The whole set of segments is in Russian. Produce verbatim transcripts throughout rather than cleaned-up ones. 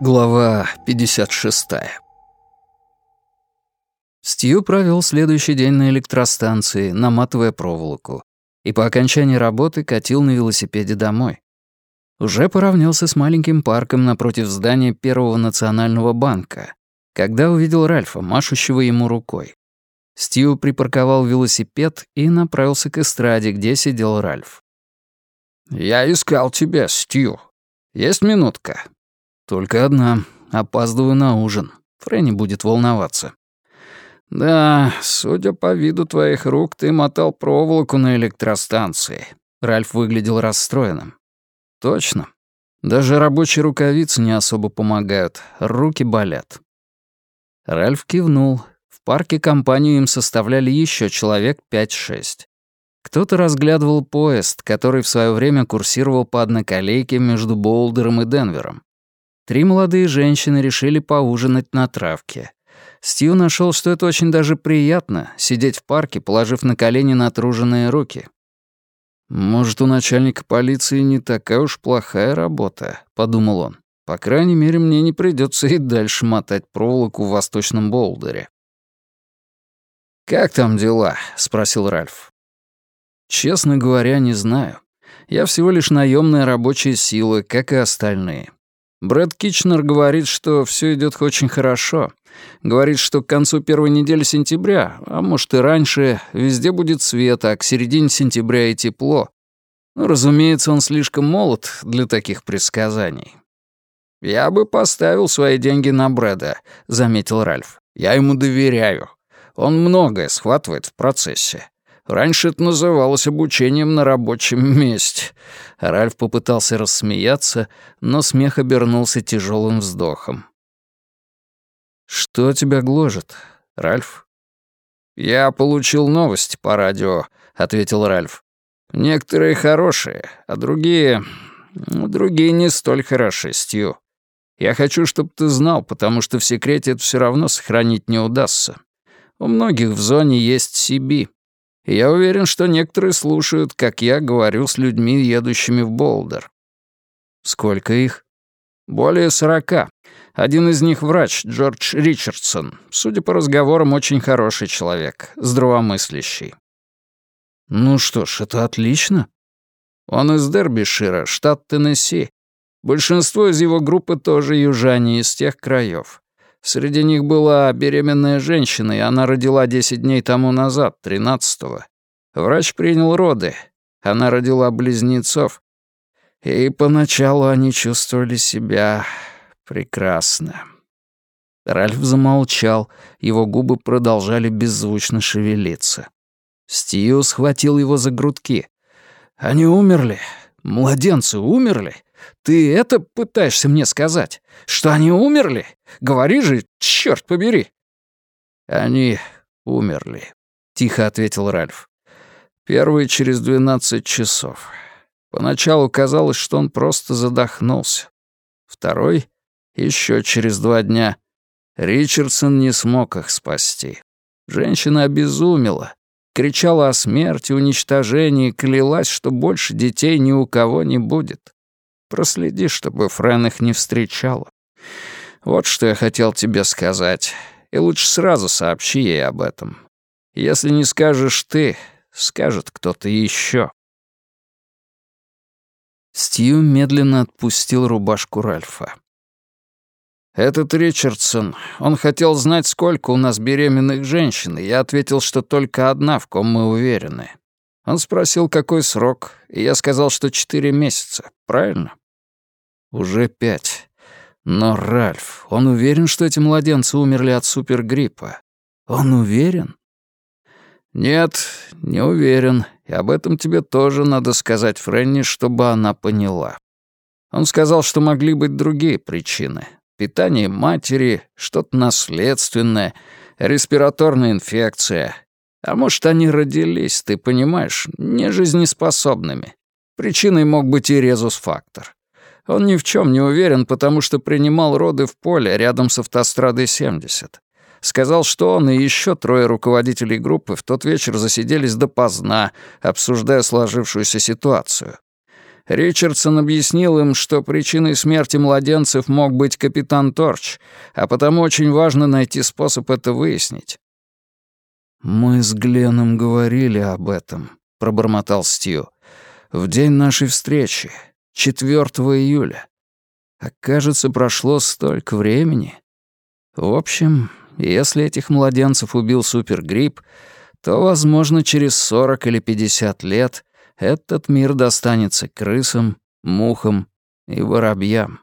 Глава пятьдесят шестая. Стью провел следующий день на электростанции, наматывая проволоку, и по окончании работы катил на велосипеде домой. Уже поравнялся с маленьким парком напротив здания Первого национального банка, когда увидел Ральфа, машущего ему рукой. Стью припарковал велосипед и направился к эстраде, где сидел Ральф. «Я искал тебя, Стью. Есть минутка?» «Только одна. Опаздываю на ужин. Фрэнни будет волноваться». «Да, судя по виду твоих рук, ты мотал проволоку на электростанции». Ральф выглядел расстроенным. «Точно. Даже рабочие рукавицы не особо помогают. Руки болят». Ральф кивнул. В парке компанию им составляли еще человек пять-шесть. Кто-то разглядывал поезд, который в свое время курсировал по одноколейке между Боулдером и Денвером. Три молодые женщины решили поужинать на травке. Стью нашел, что это очень даже приятно — сидеть в парке, положив на колени натруженные руки. «Может, у начальника полиции не такая уж плохая работа», — подумал он. «По крайней мере, мне не придется и дальше мотать проволоку в Восточном Боулдере». «Как там дела?» — спросил Ральф. «Честно говоря, не знаю. Я всего лишь наемная рабочая сила, как и остальные. Брэд Китченер говорит, что все идет очень хорошо. Говорит, что к концу первой недели сентября, а может и раньше, везде будет свет, а к середине сентября и тепло. Ну, разумеется, он слишком молод для таких предсказаний». «Я бы поставил свои деньги на Брэда», — заметил Ральф. «Я ему доверяю. Он многое схватывает в процессе. Раньше это называлось обучением на рабочем месте». Ральф попытался рассмеяться, но смех обернулся тяжелым вздохом. «Что тебя гложет, Ральф?» «Я получил новости по радио», — ответил Ральф. «Некоторые хорошие, а другие... другие не столь хороши, Стью. Я хочу, чтобы ты знал, потому что в секрете это все равно сохранить не удастся. У многих в зоне есть си би. И я уверен, что некоторые слушают, как я говорю с людьми, едущими в Боулдер». «Сколько их?» «Более сорока. Один из них врач, Джордж Ричардсон. Судя по разговорам, очень хороший человек, здравомыслящий». «Ну что ж, это отлично». «Он из Дербишира, штат Теннесси. Большинство из его группы тоже южане из тех краев. Среди них была беременная женщина, и она родила десять дней тому назад, тринадцатого. Врач принял роды. Она родила близнецов. И поначалу они чувствовали себя прекрасно». Ральф замолчал, его губы продолжали беззвучно шевелиться. Стью схватил его за грудки. «Они умерли? Младенцы умерли? Ты это пытаешься мне сказать? Что они умерли? Говори же, черт побери!» «Они умерли», — тихо ответил Ральф. «Первый через двенадцать часов. Поначалу казалось, что он просто задохнулся. Второй — еще через два дня. Ричардсон не смог их спасти. Женщина обезумела, кричала о смерти, уничтожении, клялась, что больше детей ни у кого не будет. Проследи, чтобы Фрэн их не встречала. Вот что я хотел тебе сказать. И лучше сразу сообщи ей об этом. Если не скажешь ты, скажет кто-то еще». Стью медленно отпустил рубашку Ральфа. «Этот Ричардсон, он хотел знать, сколько у нас беременных женщин, и я ответил, что только одна, в ком мы уверены. Он спросил, какой срок, и я сказал, что четыре месяца. Правильно?» «Уже пять. Но, Ральф, он уверен, что эти младенцы умерли от супергриппа? Он уверен?» «Нет, не уверен, и об этом тебе тоже надо сказать Фрэнни, чтобы она поняла. Он сказал, что могли быть другие причины. Питание матери, что-то наследственное, респираторная инфекция. А может, они родились, ты понимаешь, нежизнеспособными. Причиной мог быть и резус-фактор. Он ни в чем не уверен, потому что принимал роды в поле рядом с автострадой семьдесят. Сказал, что он и еще трое руководителей группы в тот вечер засиделись допоздна, обсуждая сложившуюся ситуацию. Ричардсон объяснил им, что причиной смерти младенцев мог быть капитан Торч, а потому очень важно найти способ это выяснить. «Мы с Гленном говорили об этом», — пробормотал Стью. «В день нашей встречи, четвёртого июля. А кажется, прошло столько времени. В общем, если этих младенцев убил супергрипп, то, возможно, через сорок или пятьдесят лет этот мир достанется крысам, мухам и воробьям».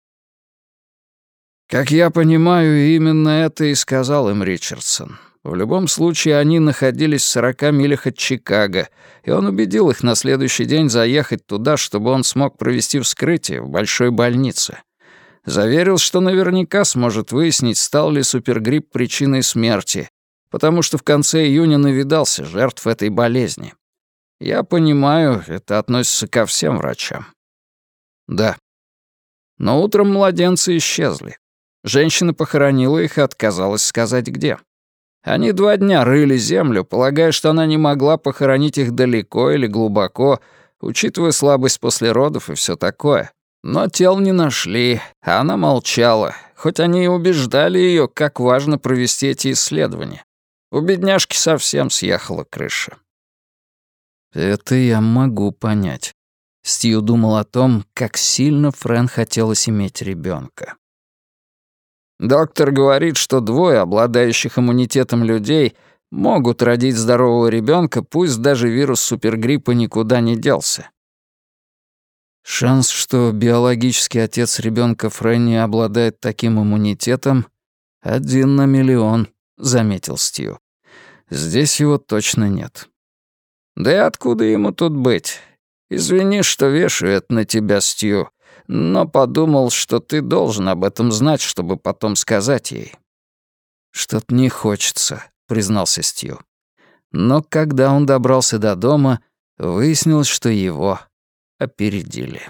Как я понимаю, именно это и сказал им Ричардсон. В любом случае, они находились в сорока милях от Чикаго, и он убедил их на следующий день заехать туда, чтобы он смог провести вскрытие в большой больнице. Заверил, что наверняка сможет выяснить, стал ли супергрипп причиной смерти, потому что в конце июня навидался жертв этой болезни. Я понимаю, это относится ко всем врачам. Да. Но утром младенцы исчезли. Женщина похоронила их и отказалась сказать, где. Они два дня рыли землю, полагая, что она не могла похоронить их далеко или глубоко, учитывая слабость после родов и все такое. Но тел не нашли, а она молчала, хоть они и убеждали ее, как важно провести эти исследования. У бедняжки совсем съехала крыша. Это я могу понять. Стью думал о том, как сильно Фрэн хотелось иметь ребенка. Доктор говорит, что двое обладающих иммунитетом людей могут родить здорового ребенка, пусть даже вирус супергриппа никуда не делся. Шанс, что биологический отец ребенка Фрэнни обладает таким иммунитетом, один на миллион, заметил Стью. Здесь его точно нет. Да и откуда ему тут быть? Извини, что вешаю это на тебя, Стью, но подумал, что ты должен об этом знать, чтобы потом сказать ей. Что-то не хочется, признался Стью. Но когда он добрался до дома, выяснилось, что его опередили.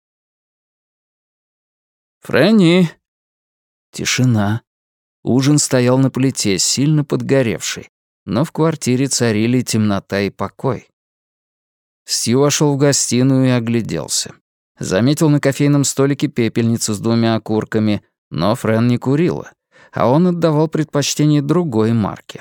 «Фрэнни!» Тишина. Ужин стоял на плите, сильно подгоревший, но в квартире царили темнота и покой. Стью вошел в гостиную и огляделся. Заметил на кофейном столике пепельницу с двумя окурками, но Фрэн не курила, а он отдавал предпочтение другой марке.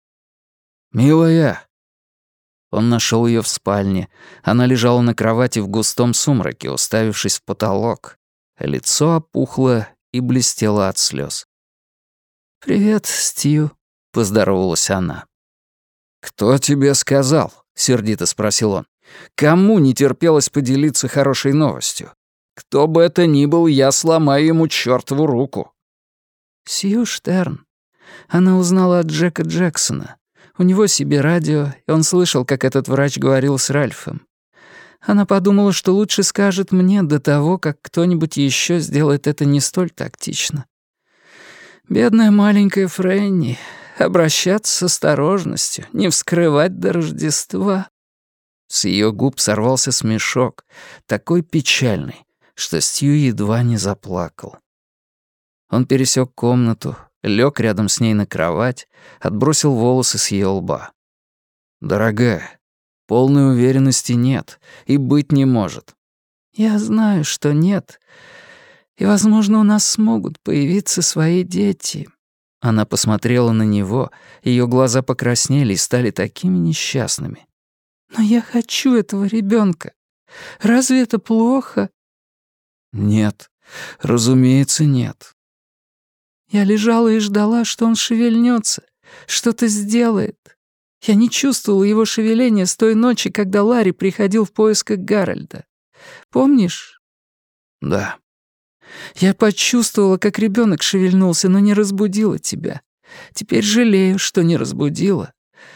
«Милая!» Он нашел ее в спальне. Она лежала на кровати в густом сумраке, уставившись в потолок. Лицо опухло и блестело от слез. «Привет, Стью», — поздоровалась она. «Кто тебе сказал?» — сердито спросил он. «Кому не терпелось поделиться хорошей новостью? Кто бы это ни был, я сломаю ему чёртову руку». «Сью Штерн. Она узнала от Джека Джексона. У него себе радио, и он слышал, как этот врач говорил с Ральфом. Она подумала, что лучше скажет мне до того, как кто-нибудь еще сделает это не столь тактично. Бедная маленькая Фрэнни. Обращаться с осторожностью, не вскрывать до Рождества». С ее губ сорвался смешок, такой печальный, что Стью едва не заплакал. Он пересек комнату, лег рядом с ней на кровать, отбросил волосы с ее лба. «Дорогая, полной уверенности нет и быть не может». «Я знаю, что нет, и, возможно, у нас смогут появиться свои дети». Она посмотрела на него, ее глаза покраснели и стали такими несчастными. «Но я хочу этого ребенка. Разве это плохо?» «Нет, разумеется, нет». Я лежала и ждала, что он шевельнется, что-то сделает. Я не чувствовала его шевеления с той ночи, когда Ларри приходил в поисках Гарольда. Помнишь? Да. Я почувствовала, как ребенок шевельнулся, но не разбудила тебя. Теперь жалею, что не разбудила.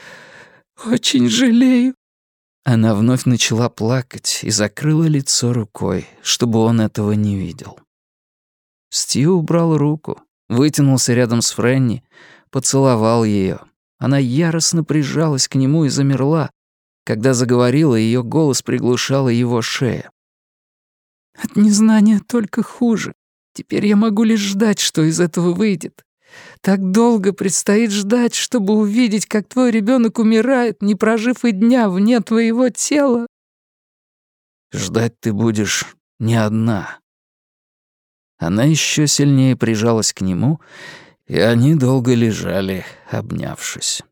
Очень жалею. Она вновь начала плакать и закрыла лицо рукой, чтобы он этого не видел. Стью убрал руку, вытянулся рядом с Фрэнни, поцеловал ее. Она яростно прижалась к нему и замерла. Когда заговорила, ее голос приглушала его шея. «От незнания только хуже. Теперь я могу лишь ждать, что из этого выйдет. Так долго предстоит ждать, чтобы увидеть, как твой ребенок умирает, не прожив и дня вне твоего тела». Ждать ты будешь не одна». Она еще сильнее прижалась к нему, и они долго лежали, обнявшись.